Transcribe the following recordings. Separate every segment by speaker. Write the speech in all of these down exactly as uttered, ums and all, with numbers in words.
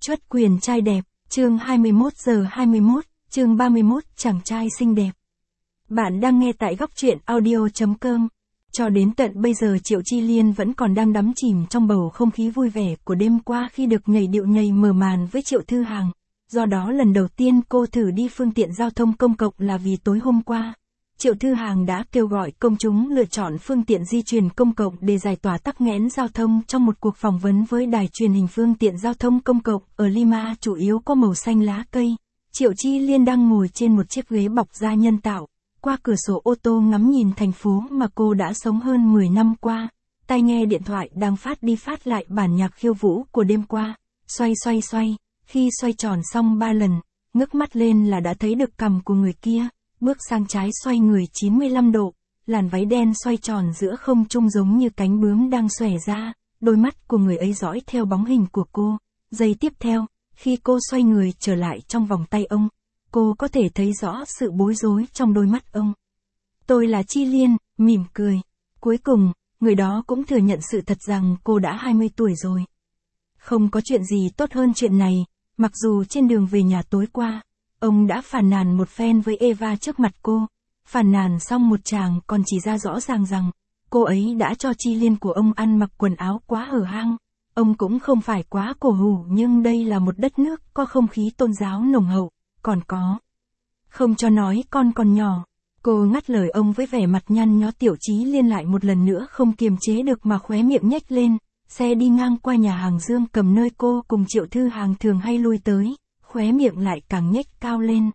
Speaker 1: Truất quyền trai đẹp, chương hai mươi mốt giờ hai mươi mốt, chương ba mươi mốt, chàng trai xinh đẹp. Bạn đang nghe tại góc truyện audio chấm com. Cho đến tận bây giờ Triệu Chi Liên vẫn còn đang đắm chìm trong bầu không khí vui vẻ của đêm qua khi được nhảy điệu nhảy mở màn với Triệu Thư Hằng. Do đó lần đầu tiên cô thử đi phương tiện giao thông công cộng là vì tối hôm qua, Triệu Thư Hằng đã kêu gọi công chúng lựa chọn phương tiện di chuyển công cộng để giải tỏa tắc nghẽn giao thông trong một cuộc phỏng vấn với đài truyền hình. Phương tiện giao thông công cộng ở Lima chủ yếu có màu xanh lá cây. Triệu Chi Liên đang ngồi trên một chiếc ghế bọc da nhân tạo, qua cửa sổ ô tô ngắm nhìn thành phố mà cô đã sống hơn mười năm qua. Tai nghe điện thoại đang phát đi phát lại bản nhạc khiêu vũ của đêm qua. Xoay xoay xoay, khi xoay tròn xong ba lần, ngước mắt lên là đã thấy được cằm của người kia. Bước sang trái xoay người chín mươi lăm độ, làn váy đen xoay tròn giữa không trung giống như cánh bướm đang xòe ra, đôi mắt của người ấy dõi theo bóng hình của cô. Giây tiếp theo, khi cô xoay người trở lại trong vòng tay ông, cô có thể thấy rõ sự bối rối trong đôi mắt ông. Tôi là Chi Liên, mỉm cười. Cuối cùng, người đó cũng thừa nhận sự thật rằng cô đã hai mươi tuổi rồi. Không có chuyện gì tốt hơn chuyện này, mặc dù trên đường về nhà tối qua, ông đã phàn nàn một phen với Eva trước mặt cô. Phàn nàn xong một chàng còn chỉ ra rõ ràng rằng, cô ấy đã cho Chi Liên của ông ăn mặc quần áo quá hở hang. Ông cũng không phải quá cổ hủ nhưng đây là một đất nước có không khí tôn giáo nồng hậu, còn có. Không cho nói con còn nhỏ. Cô ngắt lời ông với vẻ mặt nhăn nhó. Tiểu Chí Liên lại một lần nữa không kiềm chế được mà khóe miệng nhếch lên. Xe đi ngang qua nhà hàng Dương Cầm nơi cô cùng Triệu Thư Hằng thường hay lui tới, khóe miệng lại càng nhếch cao lên.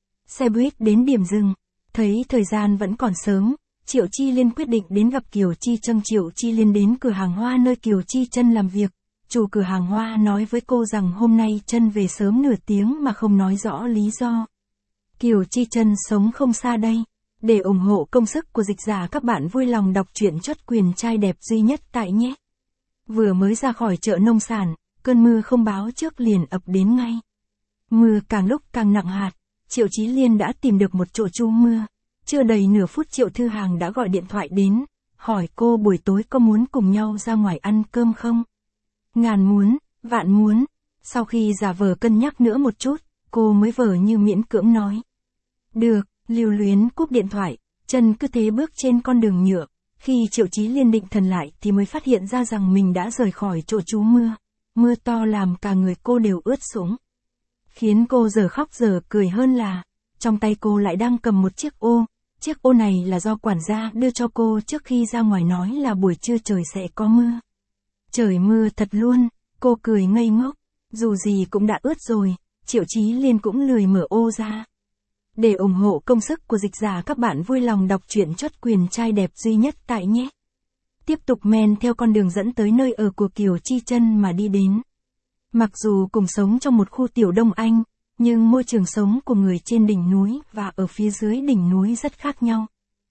Speaker 1: Xe buýt đến điểm dừng, thấy thời gian vẫn còn sớm, Triệu Chi Liên quyết định đến gặp Kiều Chi Trân. Triệu Chi Liên đến cửa hàng hoa nơi Kiều Chi Trân làm việc. Chủ cửa hàng hoa nói với cô rằng hôm nay Trân về sớm nửa tiếng mà không nói rõ lý do. Kiều Chi Trân sống không xa đây. Để ủng hộ công sức của dịch giả, các bạn vui lòng đọc truyện Truất quyền trai đẹp duy nhất tại nhé. Vừa mới ra khỏi chợ nông sản, cơn mưa không báo trước liền ập đến ngay. Mưa càng lúc càng nặng hạt, Triệu Chí Liên đã tìm được một chỗ trú mưa. Chưa đầy nửa phút Triệu Thư Hằng đã gọi điện thoại đến, hỏi cô buổi tối có muốn cùng nhau ra ngoài ăn cơm không? Ngàn muốn, vạn muốn. Sau khi giả vờ cân nhắc nữa một chút, cô mới vờ như miễn cưỡng nói. Được, lưu luyến cúp điện thoại, chân cứ thế bước trên con đường nhựa. Khi Triệu Chí Liên định thần lại thì mới phát hiện ra rằng mình đã rời khỏi chỗ trú mưa. Mưa to làm cả người cô đều ướt sũng. Khiến cô giờ khóc giờ cười hơn là, trong tay cô lại đang cầm một chiếc ô. Chiếc ô này là do quản gia đưa cho cô trước khi ra ngoài, nói là buổi trưa trời sẽ có mưa. Trời mưa thật luôn, cô cười ngây ngốc. Dù gì cũng đã ướt rồi, Triệu Chí Liên cũng lười mở ô ra. Để ủng hộ công sức của dịch giả, các bạn vui lòng đọc truyện Truất quyền trai đẹp duy nhất tại nhé. Tiếp tục men theo con đường dẫn tới nơi ở của Kiều Chi Trân mà đi đến. Mặc dù cùng sống trong một khu tiểu Đông Anh, nhưng môi trường sống của người trên đỉnh núi và ở phía dưới đỉnh núi rất khác nhau.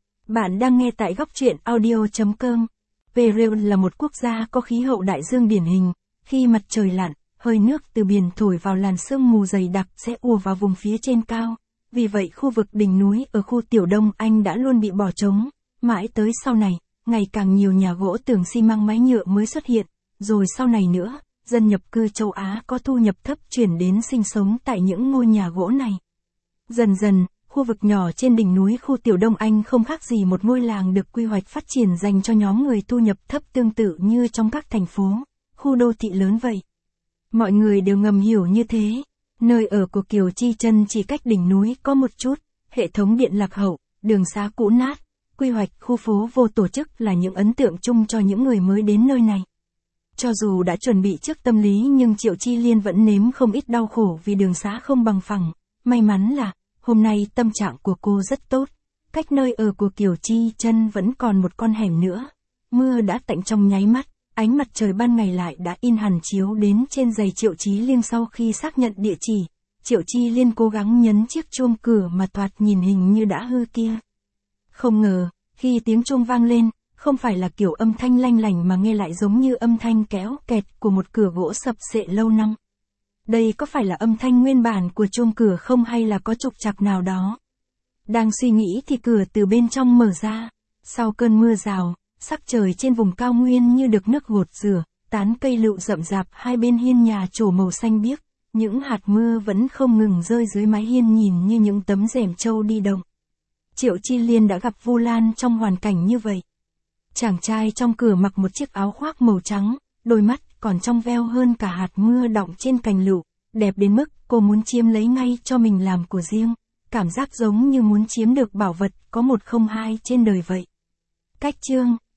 Speaker 1: Bạn đang nghe tại góc truyện audio chấm com. Peru là một quốc gia có khí hậu đại dương điển hình. Khi mặt trời lặn, hơi nước từ biển thổi vào làn sương mù dày đặc sẽ ùa vào vùng phía trên cao. Vì vậy khu vực đỉnh núi ở khu tiểu Đông Anh đã luôn bị bỏ trống. Mãi tới sau này, ngày càng nhiều nhà gỗ tường xi măng mái nhựa mới xuất hiện. Rồi sau này nữa, dân nhập cư châu Á có thu nhập thấp chuyển đến sinh sống tại những ngôi nhà gỗ này. Dần dần, khu vực nhỏ trên đỉnh núi khu tiểu Đông Anh không khác gì một ngôi làng được quy hoạch phát triển dành cho nhóm người thu nhập thấp, tương tự như trong các thành phố, khu đô thị lớn vậy. Mọi người đều ngầm hiểu như thế. Nơi ở của Kiều Chi Trân chỉ cách đỉnh núi có một chút, hệ thống điện lạc hậu, đường xá cũ nát, quy hoạch khu phố vô tổ chức là những ấn tượng chung cho những người mới đến nơi này. Cho dù đã chuẩn bị trước tâm lý nhưng Triệu Chi Liên vẫn nếm không ít đau khổ vì đường xá không bằng phẳng. May mắn là, hôm nay tâm trạng của cô rất tốt. Cách nơi ở của Kiều Chi Trân vẫn còn một con hẻm nữa. Mưa đã tạnh trong nháy mắt, ánh mặt trời ban ngày lại đã in hẳn chiếu đến trên giày Triệu Chí Liên. Sau khi xác nhận địa chỉ, Triệu Chi Liên cố gắng nhấn chiếc chuông cửa mà thoạt nhìn hình như đã hư kia. Không ngờ, khi tiếng chuông vang lên, không phải là kiểu âm thanh lanh lảnh mà nghe lại giống như âm thanh kéo kẹt của một cửa gỗ sập xệ lâu năm. Đây có phải là âm thanh nguyên bản của chuông cửa không, hay là có trục trặc nào đó? Đang suy nghĩ thì cửa từ bên trong mở ra. Sau cơn mưa rào, sắc trời trên vùng cao nguyên như được nước gột rửa, tán cây lựu rậm rạp hai bên hiên nhà trổ màu xanh biếc, Những hạt mưa vẫn không ngừng rơi dưới mái hiên nhìn như những tấm rèm trâu đi đồng. Triệu Chi Liên đã gặp Vu Lan trong hoàn cảnh như vậy. Chàng trai trong cửa mặc một chiếc áo khoác màu trắng, đôi mắt còn trong veo hơn cả hạt mưa đọng trên cành lựu, đẹp đến mức cô muốn chiếm lấy ngay cho mình làm của riêng, cảm giác giống như muốn chiếm được bảo vật có một không hai trên đời vậy. Cách chương